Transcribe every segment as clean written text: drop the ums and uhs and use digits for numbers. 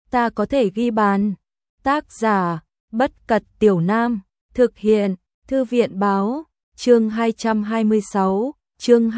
ta có thể ghi bàn. Tác giả, Bất Cật Tiểu Nam, thực hiện, Thư viện báo, chương 226, chương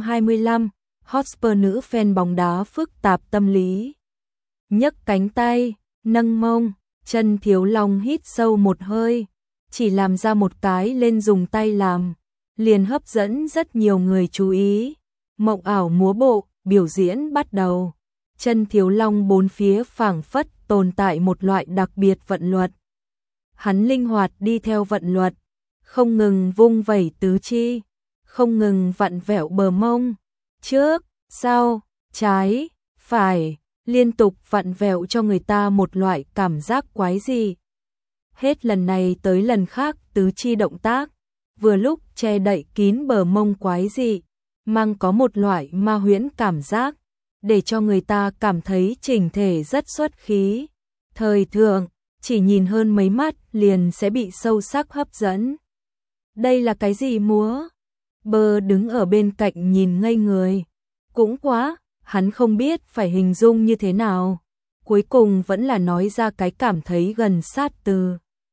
225, Hotspur nữ fan bóng đá phức tạp tâm lý. Nhấc cánh tay, nâng mông, Chân Thiếu Long hít sâu một hơi, chỉ làm ra một cái lên dùng tay làm, liền hấp dẫn rất nhiều người chú ý. Mộng ảo múa bộ, biểu diễn bắt đầu. Chân Thiếu Long bốn phía phảng phất tồn tại một loại đặc biệt vận luật. Hắn linh hoạt đi theo vận luật, không ngừng vung vẩy tứ chi, không ngừng vặn vẹo bờ mông, trước, sau, trái, phải, liên tục vặn vẹo cho người ta một loại cảm giác quái dị. Hết lần này tới lần khác tứ chi động tác, vừa lúc che đậy kín bờ mông quái dị, mang có một loại ma huyễn cảm giác, để cho người ta cảm thấy chỉnh thể rất xuất khí. Thời thượng, chỉ nhìn hơn mấy mắt liền sẽ bị sâu sắc hấp dẫn. Đây là cái gì múa? Bơ đứng ở bên cạnh nhìn ngây người. Cũng quá, hắn không biết phải hình dung như thế nào. Cuối cùng vẫn là nói ra cái cảm thấy gần sát từ.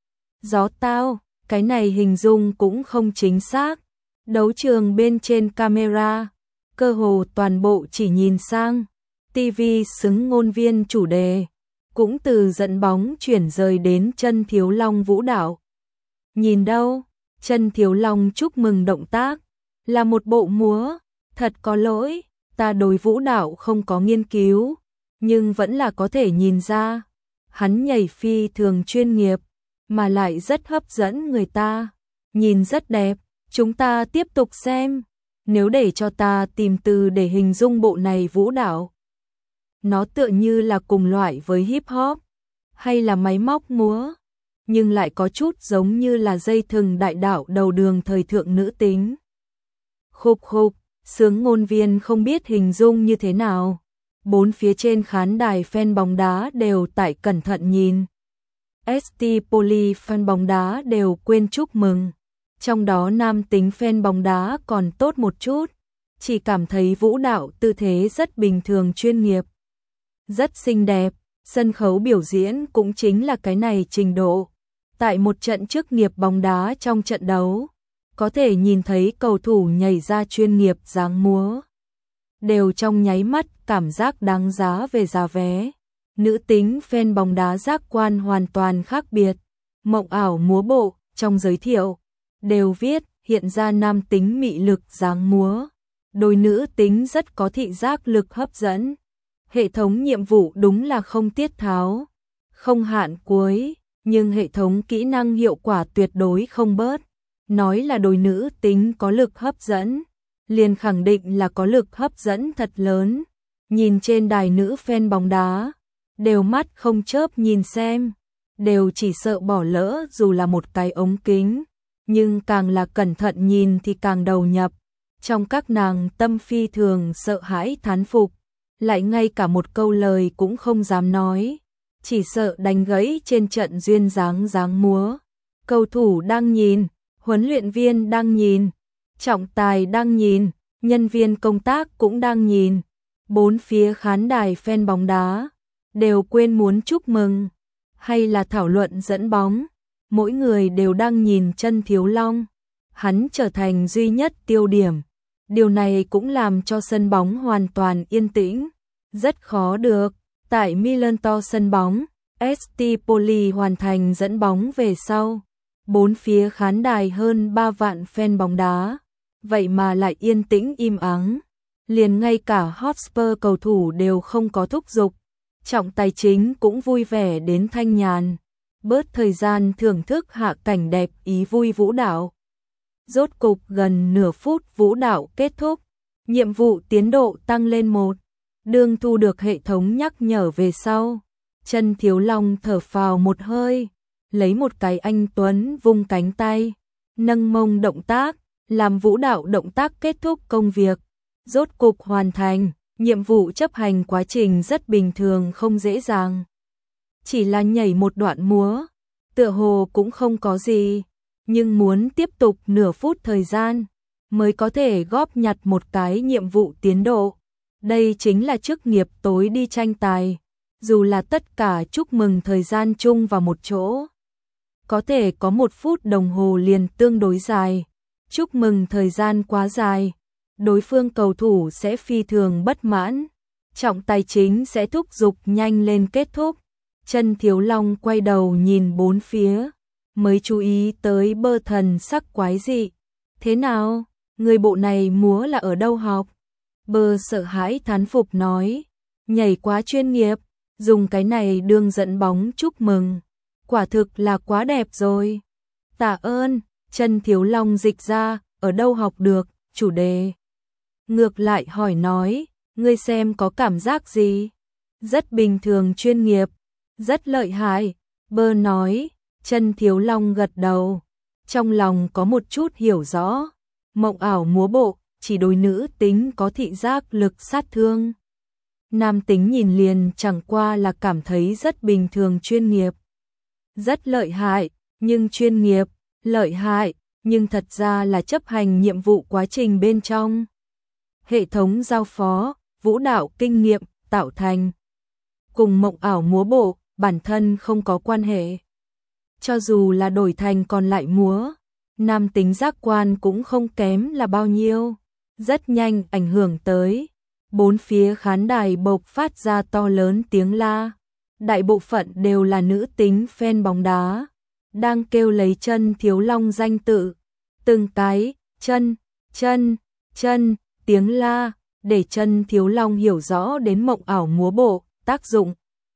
Gió tao, cái này hình dung cũng không chính xác. Đấu trường bên trên camera, cơ hồ toàn bộ chỉ nhìn sang. TV xứng ngôn viên chủ đề, cũng từ dẫn bóng chuyển rời đến Chân Thiếu Long vũ đạo. Nhìn đâu, Chân Thiếu Long chúc mừng động tác, là một bộ múa, thật có lỗi, ta đối vũ đạo không có nghiên cứu, nhưng vẫn là có thể nhìn ra, hắn nhảy phi thường chuyên nghiệp, mà lại rất hấp dẫn người ta, nhìn rất đẹp, chúng ta tiếp tục xem, nếu để cho ta tìm từ để hình dung bộ này vũ đạo. Nó tựa như là cùng loại với hip hop, hay là máy móc múa, nhưng lại có chút giống như là dây thừng đại đạo đầu đường thời thượng nữ tính. Khục khục, sướng ngôn viên không biết hình dung như thế nào. Bốn phía trên khán đài fan bóng đá đều tại cẩn thận nhìn. ST Poly fan bóng đá đều quên chúc mừng. Trong đó nam tính fan bóng đá còn tốt một chút, chỉ cảm thấy vũ đạo tư thế rất bình thường chuyên nghiệp. Rất xinh đẹp, sân khấu biểu diễn cũng chính là cái này trình độ. Tại một trận chức nghiệp bóng đá trong trận đấu, có thể nhìn thấy cầu thủ nhảy ra chuyên nghiệp dáng múa. Đều trong nháy mắt cảm giác đáng giá về giá vé. Nữ tính fan bóng đá giác quan hoàn toàn khác biệt. Mộng ảo múa bộ, trong giới thiệu, đều viết hiện ra nam tính mị lực dáng múa. Đôi nữ tính rất có thị giác lực hấp dẫn. Hệ thống nhiệm vụ đúng là không tiết tháo, không hạn cuối, nhưng hệ thống kỹ năng hiệu quả tuyệt đối không bớt. Nói là đôi nữ tính có lực hấp dẫn, liền khẳng định là có lực hấp dẫn thật lớn. Nhìn trên đài nữ fan bóng đá, đều mắt không chớp nhìn xem, đều chỉ sợ bỏ lỡ dù là một cái ống kính, nhưng càng là cẩn thận nhìn thì càng đầu nhập. Trong các nàng tâm phi thường sợ hãi thán phục, lại ngay cả một câu lời cũng không dám nói, chỉ sợ đánh gãy trên trận duyên dáng múa. Cầu thủ đang nhìn, huấn luyện viên đang nhìn, trọng tài đang nhìn, nhân viên công tác cũng đang nhìn. Bốn phía khán đài fan bóng đá đều quên muốn chúc mừng hay là thảo luận dẫn bóng, mỗi người đều đang nhìn Chân Thiếu Long. Hắn trở thành duy nhất tiêu điểm. Điều này cũng làm cho sân bóng hoàn toàn yên tĩnh, rất khó được. Tại Milanto sân bóng, ST Poli hoàn thành dẫn bóng về sau, bốn phía khán đài hơn 3 vạn fan bóng đá, vậy mà lại yên tĩnh im ắng. Liền ngay cả Hotspur cầu thủ đều không có thúc giục, trọng tài chính cũng vui vẻ đến thanh nhàn, bớt thời gian thưởng thức hạ cảnh đẹp ý vui vũ đạo. Rốt cục gần nửa phút vũ đạo kết thúc, nhiệm vụ tiến độ tăng lên 1. Đương thu được hệ thống nhắc nhở về sau, Chân Thiếu Long thở phào một hơi, lấy một cái anh tuấn vung cánh tay, nâng mông động tác, làm vũ đạo động tác kết thúc công việc. Rốt cục hoàn thành, nhiệm vụ chấp hành quá trình rất bình thường không dễ dàng. Chỉ là nhảy một đoạn múa, tựa hồ cũng không có gì, nhưng muốn tiếp tục nửa phút thời gian mới có thể góp nhặt một cái nhiệm vụ tiến độ. Đây chính là chức nghiệp tối đi tranh tài, dù là tất cả chúc mừng thời gian chung vào một chỗ. Có thể có 1 phút đồng hồ liền tương đối dài. Chúc mừng thời gian quá dài, đối phương cầu thủ sẽ phi thường bất mãn. Trọng tài chính sẽ thúc giục nhanh lên kết thúc. Chân Thiếu Long quay đầu nhìn 4 phía, mới chú ý tới Bơ thần sắc quái dị. Thế nào, người bộ này múa là ở đâu học? Bơ sợ hãi thán phục nói, nhảy quá chuyên nghiệp, dùng cái này đương dẫn bóng chúc mừng. Quả thực là quá đẹp rồi. Tạ ơn, Chân Thiếu Long dịch ra, ở đâu học được, chủ đề. Ngược lại hỏi nói, ngươi xem có cảm giác gì? Rất bình thường chuyên nghiệp, rất lợi hại. Bơ nói, Chân Thiếu Long gật đầu. Trong lòng có một chút hiểu rõ, mộng ảo múa bộ, chỉ đối nữ tính có thị giác lực sát thương. Nam tính nhìn liền chẳng qua là cảm thấy rất bình thường chuyên nghiệp. Rất lợi hại, nhưng chuyên nghiệp, lợi hại, nhưng thật ra là chấp hành nhiệm vụ quá trình bên trong. Hệ thống giao phó, vũ đạo kinh nghiệm, tạo thành. Cùng mộng ảo múa bộ, bản thân không có quan hệ. Cho dù là đổi thành còn lại múa, nam tính giác quan cũng không kém là bao nhiêu. Rất nhanh ảnh hưởng tới. 4 phía khán đài bộc phát ra to lớn tiếng la. Đại bộ phận đều là nữ tính fan bóng đá, đang kêu lấy Chân Thiếu Long danh tự. Từng cái, chân, chân, chân, tiếng la, để Chân Thiếu Long hiểu rõ đến mộng ảo múa bộ, tác dụng.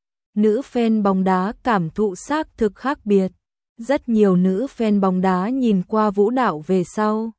Nữ fan bóng đá cảm thụ xác thực khác biệt. Rất nhiều nữ fan bóng đá nhìn qua vũ đạo về sau,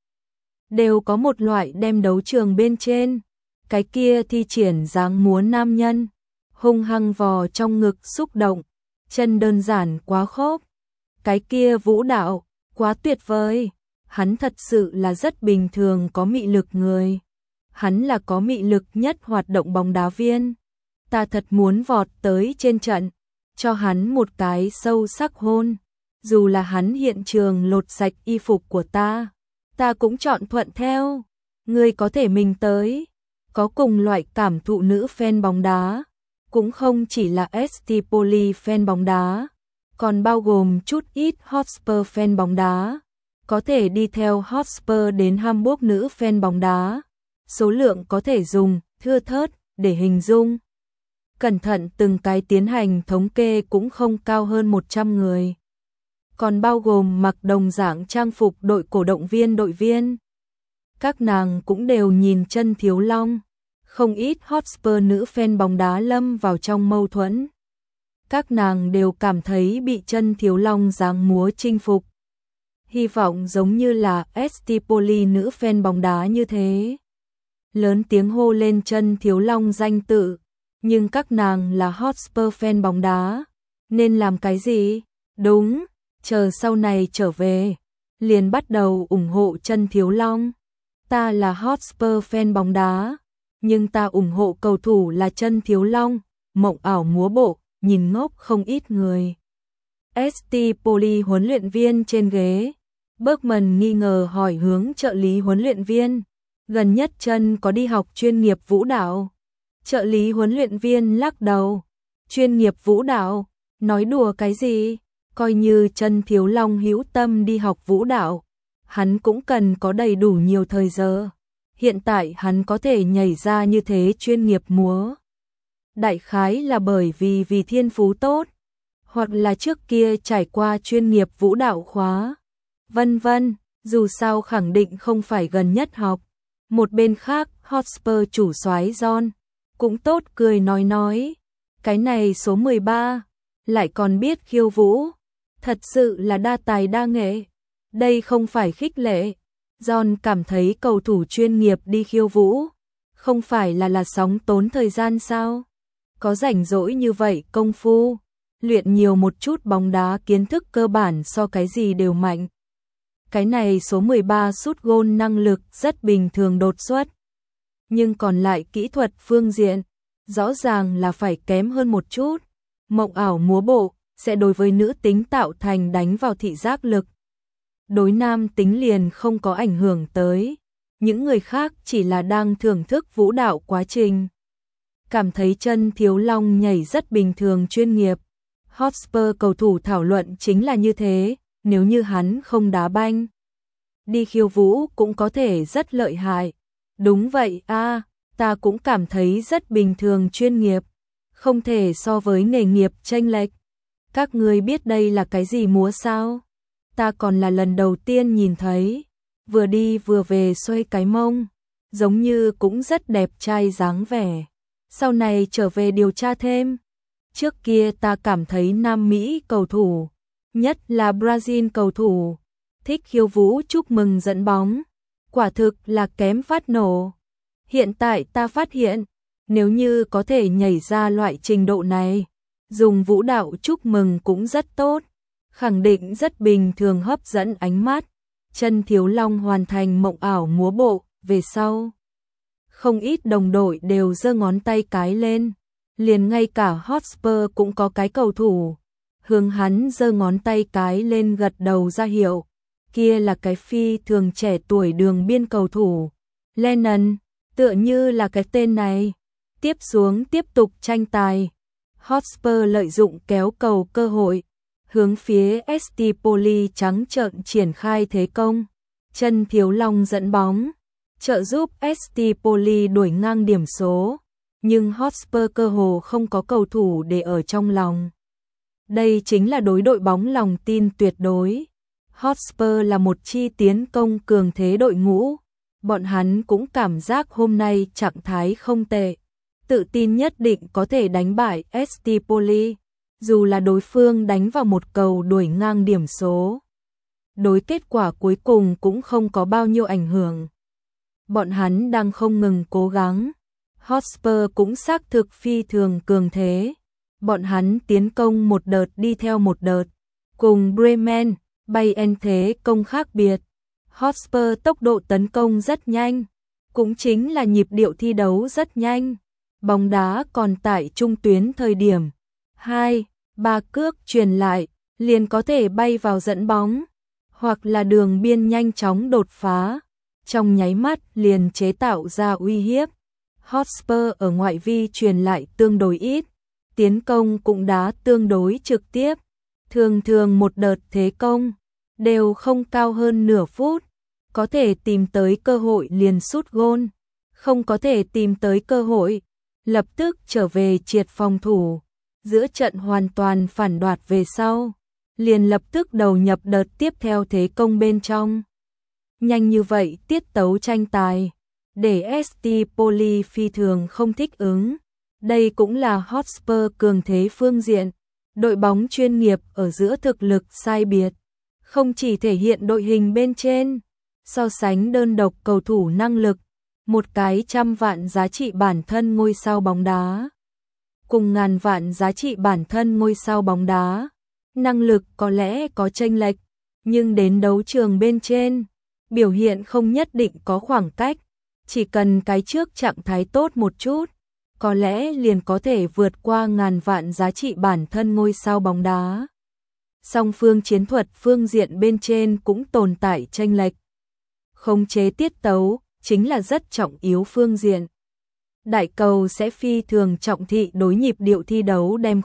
đều có một loại đem đấu trường bên trên, cái kia thi triển dáng múa nam nhân, hung hăng vò trong ngực xúc động, chân đơn giản quá khốc. Cái kia vũ đạo, quá tuyệt vời. Hắn thật sự là rất bình thường có mị lực người. Hắn là có mị lực nhất hoạt động bóng đá viên. Ta thật muốn vọt tới trên trận, cho hắn một cái sâu sắc hôn. Dù là hắn hiện trường lột sạch y phục của ta cũng chọn thuận theo. Ngươi có thể mình tới. Có cùng loại cảm thụ nữ fan bóng đá, cũng không chỉ là Stipoli fan bóng đá, còn bao gồm chút ít Hotspur fan bóng đá. Có thể đi theo Hotspur đến Hamburg nữ fan bóng đá. Số lượng có thể dùng thưa thớt để hình dung. Cẩn thận từng cái tiến hành thống kê cũng không cao hơn 100 người. Còn bao gồm mặc đồng dạng trang phục đội cổ động viên đội viên. Các nàng cũng đều nhìn Chân Thiếu Long. Không ít Hotspur nữ fan bóng đá lâm vào trong mâu thuẫn. Các nàng đều cảm thấy bị Chân Thiếu Long dáng múa chinh phục. Hy vọng giống như là Stipoli nữ fan bóng đá như thế. Lớn tiếng hô lên Chân Thiếu Long danh tự. Nhưng các nàng là Hotspur fan bóng đá. Nên làm cái gì? Đúng, chờ sau này trở về, liền bắt đầu ủng hộ Chân Thiếu Long. Ta là Hotspur fan bóng đá, nhưng ta ủng hộ cầu thủ là Chân Thiếu Long. Mộng ảo múa bộ, nhìn ngốc không ít người. Stipoli huấn luyện viên trên ghế. Bergman nghi ngờ hỏi hướng trợ lý huấn luyện viên. Gần nhất Chân có đi học chuyên nghiệp vũ đạo? Trợ lý huấn luyện viên lắc đầu. Chuyên nghiệp vũ đạo? Nói đùa cái gì? Coi như Chân Thiếu Long hữu tâm đi học vũ đạo, hắn cũng cần có đầy đủ nhiều thời giờ. Hiện tại hắn có thể nhảy ra như thế chuyên nghiệp múa. Đại khái là bởi vì thiên phú tốt, hoặc là trước kia trải qua chuyên nghiệp vũ đạo khóa. Vân vân, dù sao khẳng định không phải gần nhất học. Một bên khác, Hotspur chủ soái John cũng tốt cười nói. Cái này số 13, lại còn biết khiêu vũ. Thật sự là đa tài đa nghệ. Đây không phải khích lệ. John cảm thấy cầu thủ chuyên nghiệp đi khiêu vũ, không phải là sóng tốn thời gian sao? Có rảnh rỗi như vậy công phu, luyện nhiều một chút bóng đá kiến thức cơ bản so cái gì đều mạnh. Cái này số 13 sút gôn năng lực rất bình thường đột xuất. Nhưng còn lại kỹ thuật phương diện, rõ ràng là phải kém hơn một chút. Mộng ảo múa bộ sẽ đối với nữ tính tạo thành đánh vào thị giác lực. Đối nam tính liền không có ảnh hưởng tới. Những người khác chỉ là đang thưởng thức vũ đạo quá trình. cảm thấy chân Thiếu Long nhảy rất bình thường chuyên nghiệp. Hotspur cầu thủ thảo luận chính là như thế, nếu như hắn không đá banh đi khiêu vũ cũng có thể rất lợi hại. Đúng vậy a, ta cũng cảm thấy rất bình thường chuyên nghiệp, không thể so với nghề nghiệp chênh lệch. Các ngươi biết đây là cái gì múa sao? Ta còn là lần đầu tiên nhìn thấy, vừa đi vừa về xoay cái mông, giống như cũng rất đẹp trai dáng vẻ. Sau này trở về điều tra thêm. Trước kia ta cảm thấy Nam Mỹ cầu thủ, nhất là Brazil cầu thủ, thích khiêu vũ chúc mừng dẫn bóng, quả thực là kém phát nổ. Hiện tại ta phát hiện, nếu như có thể nhảy ra loại trình độ này, dùng vũ đạo chúc mừng cũng rất tốt, khẳng định rất bình thường hấp dẫn ánh mắt. Chân Thiếu Long hoàn thành mộng ảo múa bộ, về sau không ít đồng đội đều giơ ngón tay cái lên, liền ngay cả Hotspur cũng có cái cầu thủ hướng hắn giơ ngón tay cái lên gật đầu ra hiệu. Kia là cái phi thường trẻ tuổi đường biên cầu thủ Lennon, tựa như là cái tên này. Tiếp xuống tiếp tục tranh tài. Hotspur lợi dụng kéo cầu cơ hội, hướng phía ST Poli trắng trợn triển khai thế công. Chân Thiếu Long dẫn bóng, trợ giúp ST Poli đuổi ngang điểm số, nhưng Hotspur cơ hồ không có cầu thủ để ở trong lòng. Đây chính là đối đội bóng lòng tin tuyệt đối. Hotspur là một chi tiến công cường thế đội ngũ, bọn hắn cũng cảm giác hôm nay trạng thái không tệ, tự tin nhất định có thể đánh bại ST Poli, dù là đối phương đánh vào một cầu đuổi ngang điểm số. Đối kết quả cuối cùng cũng không có bao nhiêu ảnh hưởng. Bọn hắn đang không ngừng cố gắng. Hotspur cũng xác thực phi thường cường thế. Bọn hắn tiến công một đợt đi theo một đợt. Cùng Bremen, Bayern thế công khác biệt. Hotspur tốc độ tấn công rất nhanh, cũng chính là nhịp điệu thi đấu rất nhanh. Bóng đá còn tại trung tuyến thời điểm 2-3 cước truyền lại, liền có thể bay vào dẫn bóng, hoặc là đường biên nhanh chóng đột phá, trong nháy mắt liền chế tạo ra uy hiếp. Hotspur ở ngoại vi truyền lại tương đối ít, tiến công cũng đá tương đối trực tiếp, thường thường một đợt thế công đều không cao hơn nửa phút, có thể tìm tới cơ hội liền sút gôn, không có thể tìm tới cơ hội, lập tức trở về triệt phòng thủ, giữa trận hoàn toàn phản đoạt về sau, liền lập tức đầu nhập đợt tiếp theo thế công bên trong. Nhanh như vậy tiết tấu tranh tài, để ST Poli phi thường không thích ứng. Đây cũng là Hotspur cường thế phương diện, đội bóng chuyên nghiệp ở giữa thực lực sai biệt, không chỉ thể hiện đội hình bên trên, so sánh đơn độc cầu thủ năng lực, một cái 100 vạn giá trị bản thân ngôi sao bóng đá, cùng ngàn vạn giá trị bản thân ngôi sao bóng đá, năng lực có lẽ có chênh lệch, nhưng đến đấu trường bên trên, biểu hiện không nhất định có khoảng cách, chỉ cần cái trước trạng thái tốt một chút, có lẽ liền có thể vượt qua ngàn vạn giá trị bản thân ngôi sao bóng đá. Song phương chiến thuật phương diện bên trên cũng tồn tại chênh lệch. Khống chế tiết tấu chính là rất trọng yếu phương diện. Đại cầu sẽ phi thường trọng thị đối nhịp điệu thi đấu đem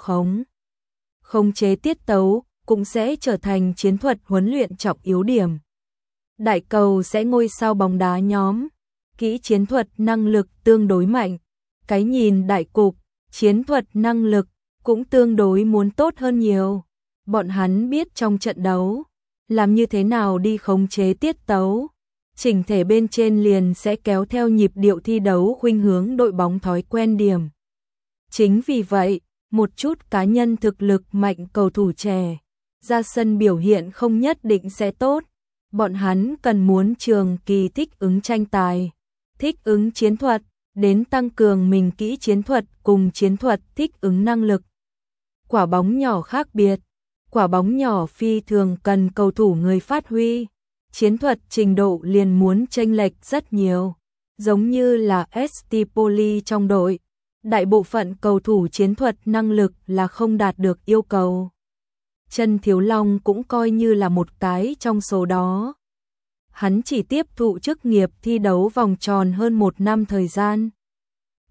khống chế tiết tấu cũng sẽ trở thành chiến thuật huấn luyện trọng yếu điểm. Đại cầu sẽ ngôi sao bóng đá nhóm, kỹ chiến thuật năng lực tương đối mạnh, cái nhìn đại cục, chiến thuật năng lực cũng tương đối muốn tốt hơn nhiều. Bọn hắn biết trong trận đấu, làm như thế nào đi khống chế tiết tấu, chỉnh thể bên trên liền sẽ kéo theo nhịp điệu thi đấu khuynh hướng đội bóng thói quen điểm. Chính vì vậy, một chút cá nhân thực lực mạnh cầu thủ trẻ, ra sân biểu hiện không nhất định sẽ tốt. Bọn hắn cần muốn trường kỳ thích ứng tranh tài, thích ứng chiến thuật, đến tăng cường mình kỹ chiến thuật cùng chiến thuật thích ứng năng lực. Quả bóng nhỏ khác biệt, quả bóng nhỏ phi thường cần cầu thủ người phát huy, chiến thuật trình độ liền muốn chênh lệch rất nhiều, giống như là ST Poli trong đội, đại bộ phận cầu thủ chiến thuật năng lực là không đạt được yêu cầu. Chân Thiếu Long cũng coi như là một cái trong số đó. Hắn chỉ tiếp thụ chức nghiệp thi đấu vòng tròn hơn 1 năm thời gian.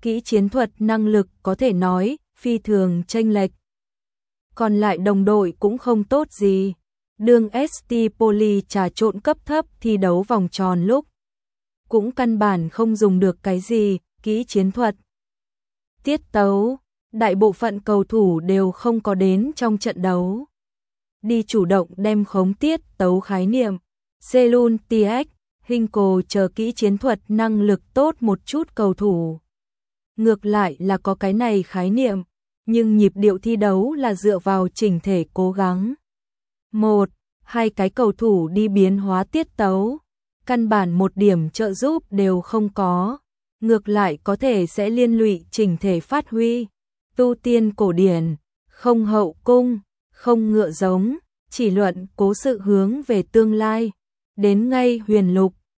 kỹ chiến thuật năng lực có thể nói phi thường chênh lệch. Còn lại đồng đội cũng không tốt gì. Đường ST Poli trà trộn cấp thấp thi đấu vòng tròn lúc cũng căn bản không dùng được cái gì, kỹ chiến thuật. Tiết tấu, đại bộ phận cầu thủ đều không có đến trong trận đấu. Đi chủ động đem khống tiết tấu khái niệm, Selun TX, Hinko chờ kỹ chiến thuật năng lực tốt một chút cầu thủ. Ngược lại là có cái này khái niệm, nhưng nhịp điệu thi đấu là dựa vào chỉnh thể cố gắng. Một, hai cái cầu thủ đi biến hóa tiết tấu, căn bản một điểm trợ giúp đều không có, ngược lại có thể sẽ liên lụy chỉnh thể phát huy. Tu tiên cổ điển, không hậu cung, không ngựa giống, chỉ luận cố sự hướng về tương lai. Đến ngay huyền lục,